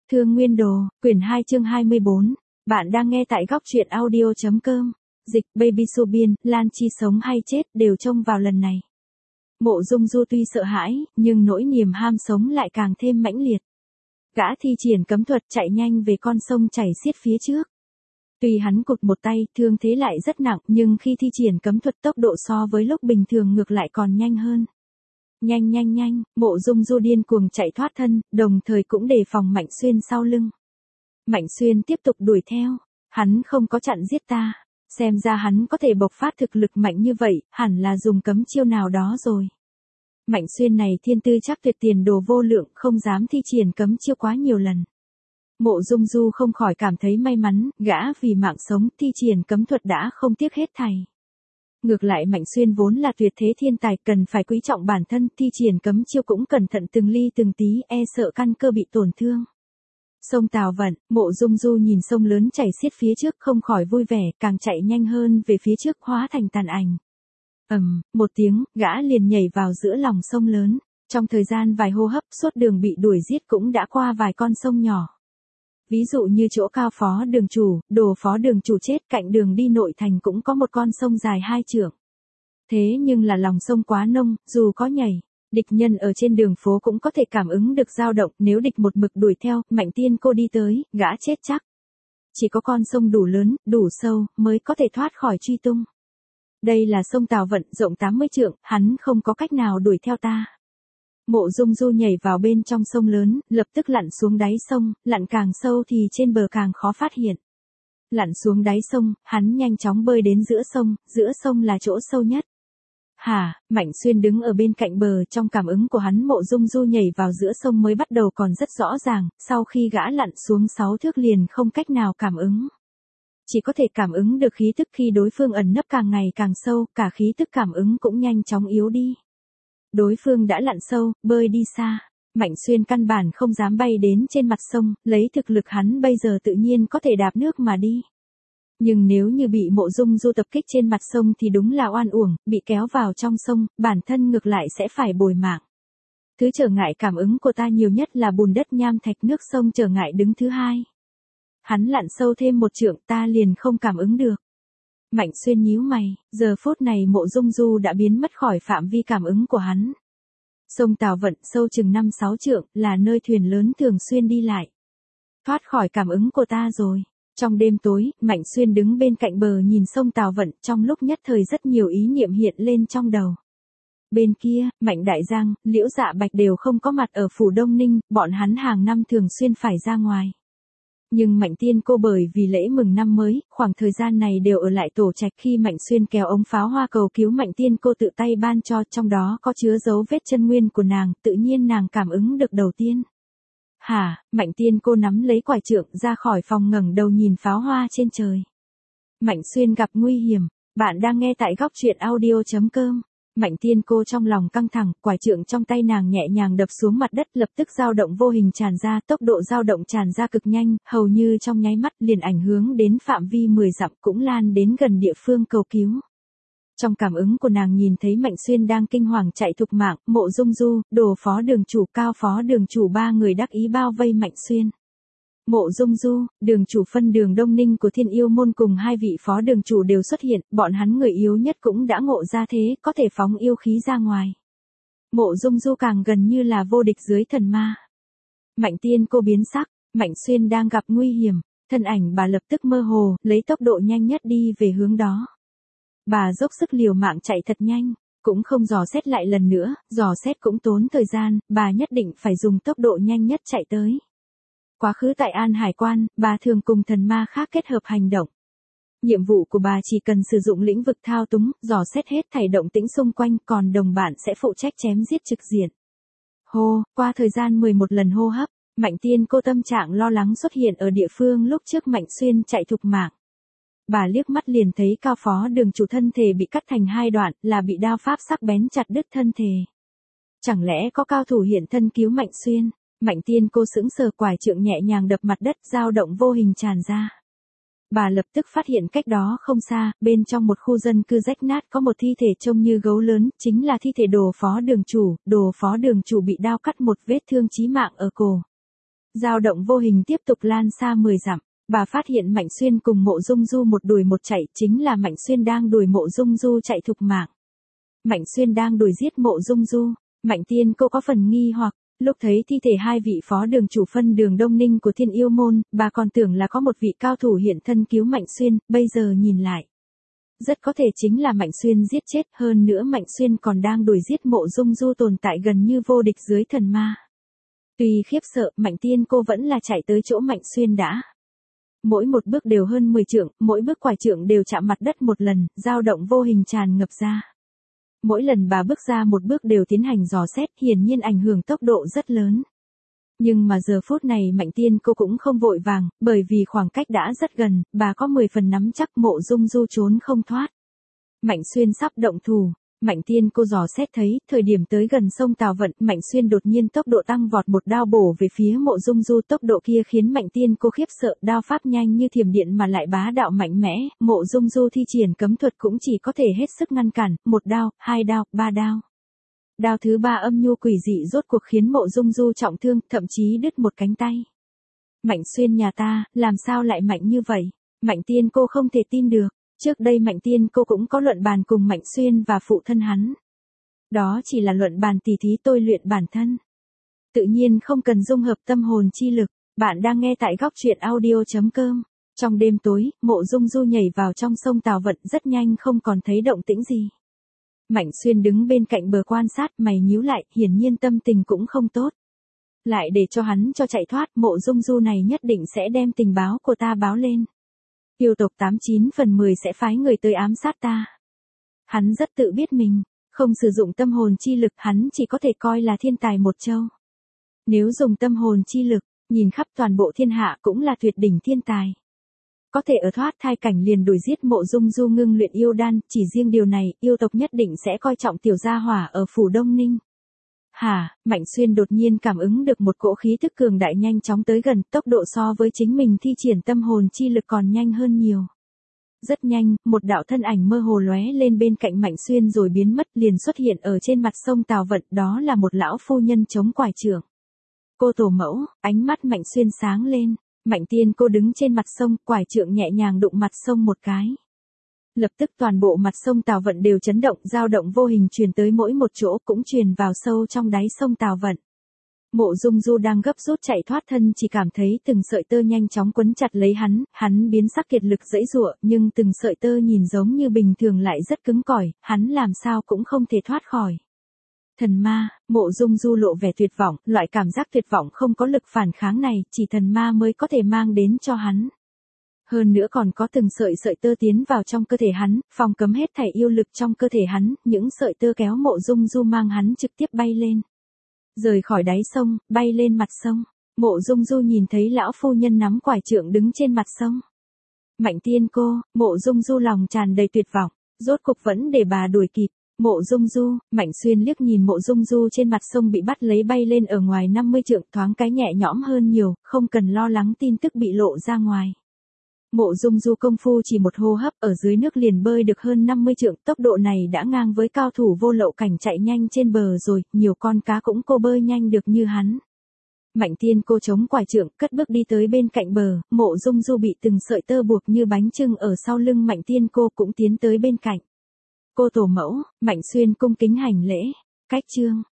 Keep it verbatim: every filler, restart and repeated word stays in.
Thương Nguyên Đồ, quyển hai chương hai mươi bốn. Bạn đang nghe tại góc truyện audio.com. Dịch Baby Sobiên, Lan Chi sống hay chết đều trông vào lần này. Mộ Dung Du tuy sợ hãi, nhưng nỗi niềm ham sống lại càng thêm mãnh liệt. Gã thi triển cấm thuật chạy nhanh về con sông chảy xiết phía trước. Tuy hắn cụt một tay, thương thế lại rất nặng, nhưng khi thi triển cấm thuật tốc độ so với lúc bình thường ngược lại còn nhanh hơn. Nhanh nhanh nhanh, Mộ Dung Du điên cuồng chạy thoát thân, đồng thời cũng đề phòng Mạnh Xuyên sau lưng. Mạnh Xuyên tiếp tục đuổi theo, hắn không có chặn giết ta, xem ra hắn có thể bộc phát thực lực mạnh như vậy, hẳn là dùng cấm chiêu nào đó rồi. Mạnh Xuyên này thiên tư chắc tuyệt, tiền đồ vô lượng, không dám thi triển cấm chiêu quá nhiều lần. Mộ Dung Du không khỏi cảm thấy may mắn, gã vì mạng sống thi triển cấm thuật đã không tiếc hết thảy. Ngược lại Mạnh Xuyên vốn là tuyệt thế thiên tài, cần phải quý trọng bản thân, thi triển cấm chiêu cũng cẩn thận từng ly từng tí, e sợ căn cơ bị tổn thương. Sông Tào Vận, Mộ Dung Du nhìn sông lớn chảy xiết phía trước không khỏi vui vẻ, càng chạy nhanh hơn về phía trước hóa thành tàn ảnh. Ầm, một tiếng, gã liền nhảy vào giữa lòng sông lớn, trong thời gian vài hô hấp, suốt đường bị đuổi giết cũng đã qua vài con sông nhỏ. Ví dụ như chỗ Cao Phó Đường Chủ, Đồ Phó Đường Chủ chết, cạnh đường đi nội thành cũng có một con sông dài hai trượng. Thế nhưng là lòng sông quá nông, dù có nhảy, địch nhân ở trên đường phố cũng có thể cảm ứng được dao động, nếu địch một mực đuổi theo, Mạnh Tiên Cô đi tới, gã chết chắc. Chỉ có con sông đủ lớn, đủ sâu, mới có thể thoát khỏi truy tung. Đây là sông Tào Vận, rộng tám mươi trượng, hắn không có cách nào đuổi theo ta. Mộ Dung Du nhảy vào bên trong sông lớn, lập tức lặn xuống đáy sông, lặn càng sâu thì trên bờ càng khó phát hiện. Lặn xuống đáy sông, hắn nhanh chóng bơi đến giữa sông, giữa sông là chỗ sâu nhất. Hả, Mạnh Xuyên đứng ở bên cạnh bờ, trong cảm ứng của hắn Mộ Dung Du nhảy vào giữa sông mới bắt đầu còn rất rõ ràng, sau khi gã lặn xuống sáu thước liền không cách nào cảm ứng. Chỉ có thể cảm ứng được khí tức khi đối phương ẩn nấp càng ngày càng sâu, cả khí tức cảm ứng cũng nhanh chóng yếu đi. Đối phương đã lặn sâu, bơi đi xa, Mạnh Xuyên căn bản không dám bay đến trên mặt sông, lấy thực lực hắn bây giờ tự nhiên có thể đạp nước mà đi. Nhưng nếu như bị Mộ Dung Du tập kích trên mặt sông thì đúng là oan uổng, bị kéo vào trong sông, bản thân ngược lại sẽ phải bồi mạng. Thứ trở ngại cảm ứng của ta nhiều nhất là bùn đất nham thạch, nước sông trở ngại đứng thứ hai. Hắn lặn sâu thêm một trượng ta liền không cảm ứng được. Mạnh Xuyên nhíu mày, giờ phút này Mộ Dung Du đã biến mất khỏi phạm vi cảm ứng của hắn. Sông Tào Vận sâu chừng năm sáu trượng, là nơi thuyền lớn thường xuyên đi lại. Thoát khỏi cảm ứng của ta rồi. Trong đêm tối, Mạnh Xuyên đứng bên cạnh bờ nhìn sông Tào Vận, trong lúc nhất thời rất nhiều ý niệm hiện lên trong đầu. Bên kia, Mạnh Đại Giang, Liễu Dạ Bạch đều không có mặt ở phủ Đông Ninh, bọn hắn hàng năm thường xuyên phải ra ngoài. Nhưng Mạnh Tiên Cô bởi vì lễ mừng năm mới, khoảng thời gian này đều ở lại tổ trạch, khi Mạnh Xuyên kéo ống pháo hoa cầu cứu Mạnh Tiên Cô tự tay ban cho, trong đó có chứa dấu vết chân nguyên của nàng, tự nhiên nàng cảm ứng được đầu tiên. Hả, Mạnh Tiên Cô nắm lấy quải trượng ra khỏi phòng ngẩng đầu nhìn pháo hoa trên trời. Mạnh Xuyên gặp nguy hiểm, bạn đang nghe tại góc truyện audio.com. Mạnh Tiên Cô trong lòng căng thẳng, quải trượng trong tay nàng nhẹ nhàng đập xuống mặt đất, lập tức dao động vô hình tràn ra, tốc độ dao động tràn ra cực nhanh, hầu như trong nháy mắt liền ảnh hưởng đến phạm vi mười dặm, cũng lan đến gần địa phương cầu cứu. Trong cảm ứng của nàng nhìn thấy Mạnh Xuyên đang kinh hoàng chạy thục mạng, Mộ Dung Du, Đồ Phó Đường Chủ, Cao Phó Đường Chủ ba người đắc ý bao vây Mạnh Xuyên. Mộ Dung Du, Đường Chủ phân đường Đông Ninh của Thiên Yêu Môn cùng hai vị Phó Đường Chủ đều xuất hiện, bọn hắn người yếu nhất cũng đã ngộ ra thế, có thể phóng yêu khí ra ngoài. Mộ Dung Du càng gần như là vô địch dưới thần ma. Mạnh Tiên Cô biến sắc, Mạnh Xuyên đang gặp nguy hiểm, thân ảnh bà lập tức mơ hồ, lấy tốc độ nhanh nhất đi về hướng đó. Bà dốc sức liều mạng chạy thật nhanh, cũng không dò xét lại lần nữa, dò xét cũng tốn thời gian, bà nhất định phải dùng tốc độ nhanh nhất chạy tới. Quá khứ tại An Hải Quan, bà thường cùng thần ma khác kết hợp hành động. Nhiệm vụ của bà chỉ cần sử dụng lĩnh vực thao túng, dò xét hết thảy động tĩnh xung quanh, còn đồng bạn sẽ phụ trách chém giết trực diện. Hô, qua thời gian mười một lần hô hấp, Mạnh Tiên Cô tâm trạng lo lắng xuất hiện ở địa phương lúc trước Mạnh Xuyên chạy thục mạng. Bà liếc mắt liền thấy Cao Phó Đường Chủ thân thể bị cắt thành hai đoạn, là bị đao pháp sắc bén chặt đứt thân thể. Chẳng lẽ có cao thủ hiện thân cứu Mạnh Xuyên? Mạnh Tiên Cô sững sờ, quải trượng nhẹ nhàng đập mặt đất, dao động vô hình tràn ra. Bà lập tức phát hiện cách đó không xa, bên trong một khu dân cư rách nát có một thi thể trông như gấu lớn, chính là thi thể Đồ Phó Đường Chủ. Đồ Phó Đường Chủ bị đao cắt một vết thương chí mạng ở cổ. Dao động vô hình tiếp tục lan xa mười dặm. Bà phát hiện Mạnh Xuyên cùng Mộ Dung Du một đuổi một chạy, chính là Mạnh Xuyên đang đuổi Mộ Dung Du chạy thục mạng. Mạnh Xuyên đang đuổi giết Mộ Dung Du. Mạnh Tiên Cô có phần nghi hoặc, lúc thấy thi thể hai vị phó đường chủ phân đường Đông Ninh của Thiên Yêu Môn, bà còn tưởng là có một vị cao thủ hiện thân cứu Mạnh Xuyên, bây giờ nhìn lại. Rất có thể chính là Mạnh Xuyên giết chết, hơn nữa Mạnh Xuyên còn đang đuổi giết Mộ Dung Du tồn tại gần như vô địch dưới thần ma. Tuy khiếp sợ, Mạnh Tiên Cô vẫn là chạy tới chỗ Mạnh Xuyên đã. Mỗi một bước đều hơn mười trượng, mỗi bước quải trượng đều chạm mặt đất một lần, dao động vô hình tràn ngập ra. Mỗi lần bà bước ra một bước đều tiến hành dò xét, hiển nhiên ảnh hưởng tốc độ rất lớn. Nhưng mà giờ phút này Mạnh Tiên Cô cũng không vội vàng, bởi vì khoảng cách đã rất gần, bà có mười phần nắm chắc Mộ Dung Du trốn không thoát. Mạnh Xuyên sắp động thủ. Mạnh Tiên Cô dò xét thấy, thời điểm tới gần sông Tào Vận, Mạnh Xuyên đột nhiên tốc độ tăng vọt một đao bổ về phía Mộ Dung Du, tốc độ kia khiến Mạnh Tiên Cô khiếp sợ, đao pháp nhanh như thiểm điện mà lại bá đạo mạnh mẽ, Mộ Dung Du thi triển cấm thuật cũng chỉ có thể hết sức ngăn cản, một đao, hai đao, ba đao. Đao thứ ba âm nhu quỷ dị rốt cuộc khiến Mộ Dung Du trọng thương, thậm chí đứt một cánh tay. Mạnh Xuyên nhà ta, làm sao lại mạnh như vậy? Mạnh Tiên Cô không thể tin được. Trước đây Mạnh Tiên Cô cũng có luận bàn cùng Mạnh Xuyên và phụ thân hắn. Đó chỉ là luận bàn tỉ thí tôi luyện bản thân. Tự nhiên không cần dung hợp tâm hồn chi lực. Bạn đang nghe tại góc truyện audio chấm com. Trong đêm tối, Mộ Dung Du nhảy vào trong sông Tào Vận rất nhanh không còn thấy động tĩnh gì. Mạnh Xuyên đứng bên cạnh bờ quan sát, mày nhíu lại, hiển nhiên tâm tình cũng không tốt. Lại để cho hắn cho chạy thoát, Mộ Dung Du này nhất định sẽ đem tình báo của ta báo lên. Yêu tộc tám chín phần mười sẽ phái người tới ám sát ta. Hắn rất tự biết mình, không sử dụng tâm hồn chi lực hắn chỉ có thể coi là thiên tài một châu. Nếu dùng tâm hồn chi lực, nhìn khắp toàn bộ thiên hạ cũng là tuyệt đỉnh thiên tài. Có thể ở thoát thai cảnh liền đuổi giết Mộ Dung Du ngưng luyện yêu đan, chỉ riêng điều này, yêu tộc nhất định sẽ coi trọng tiểu gia hỏa ở phủ Đông Ninh. Hả, Mạnh Xuyên đột nhiên cảm ứng được một cỗ khí tức cường đại nhanh chóng tới gần, tốc độ so với chính mình thi triển tâm hồn chi lực còn nhanh hơn nhiều. Rất nhanh, một đạo thân ảnh mơ hồ lóe lên bên cạnh Mạnh Xuyên rồi biến mất liền xuất hiện ở trên mặt sông Tào Vận, đó là một lão phu nhân chống quải trượng. Cô tổ mẫu, ánh mắt Mạnh Xuyên sáng lên, Mạnh Tiên Cô đứng trên mặt sông, quải trượng nhẹ nhàng đụng mặt sông một cái. Lập tức toàn bộ mặt sông Tào Vận đều chấn động, dao động vô hình truyền tới mỗi một chỗ cũng truyền vào sâu trong đáy sông Tào Vận. Mộ Dung Du đang gấp rút chạy thoát thân chỉ cảm thấy từng sợi tơ nhanh chóng quấn chặt lấy hắn, hắn biến sắc kiệt lực giãy giụa, nhưng từng sợi tơ nhìn giống như bình thường lại rất cứng cỏi, hắn làm sao cũng không thể thoát khỏi. Thần ma, Mộ Dung Du lộ vẻ tuyệt vọng, loại cảm giác tuyệt vọng không có lực phản kháng này, chỉ thần ma mới có thể mang đến cho hắn. Hơn nữa còn có từng sợi sợi tơ tiến vào trong cơ thể hắn, phòng cấm hết thảy yêu lực trong cơ thể hắn, những sợi tơ kéo Mộ Dung Du mang hắn trực tiếp bay lên. Rời khỏi đáy sông, bay lên mặt sông, Mộ Dung Du nhìn thấy lão phu nhân nắm quải trượng đứng trên mặt sông. Mạnh Tiên Cô, Mộ Dung Du lòng tràn đầy tuyệt vọng, rốt cục vẫn để bà đuổi kịp. Mộ Dung Du, Mạnh Xuyên liếc nhìn Mộ Dung Du trên mặt sông bị bắt lấy bay lên ở ngoài năm mươi trượng, thoáng cái nhẹ nhõm hơn nhiều, không cần lo lắng tin tức bị lộ ra ngoài. Mộ Dung Du công phu chỉ một hô hấp ở dưới nước liền bơi được hơn năm mươi trượng, tốc độ này đã ngang với cao thủ vô lậu cảnh chạy nhanh trên bờ rồi, nhiều con cá cũng cô bơi nhanh được như hắn. Mạnh Tiên Cô chống quải trượng, cất bước đi tới bên cạnh bờ, Mộ Dung Du bị từng sợi tơ buộc như bánh chưng ở sau lưng Mạnh Tiên Cô cũng tiến tới bên cạnh. Cô tổ mẫu, Mạnh Xuyên cung kính hành lễ, cách chương.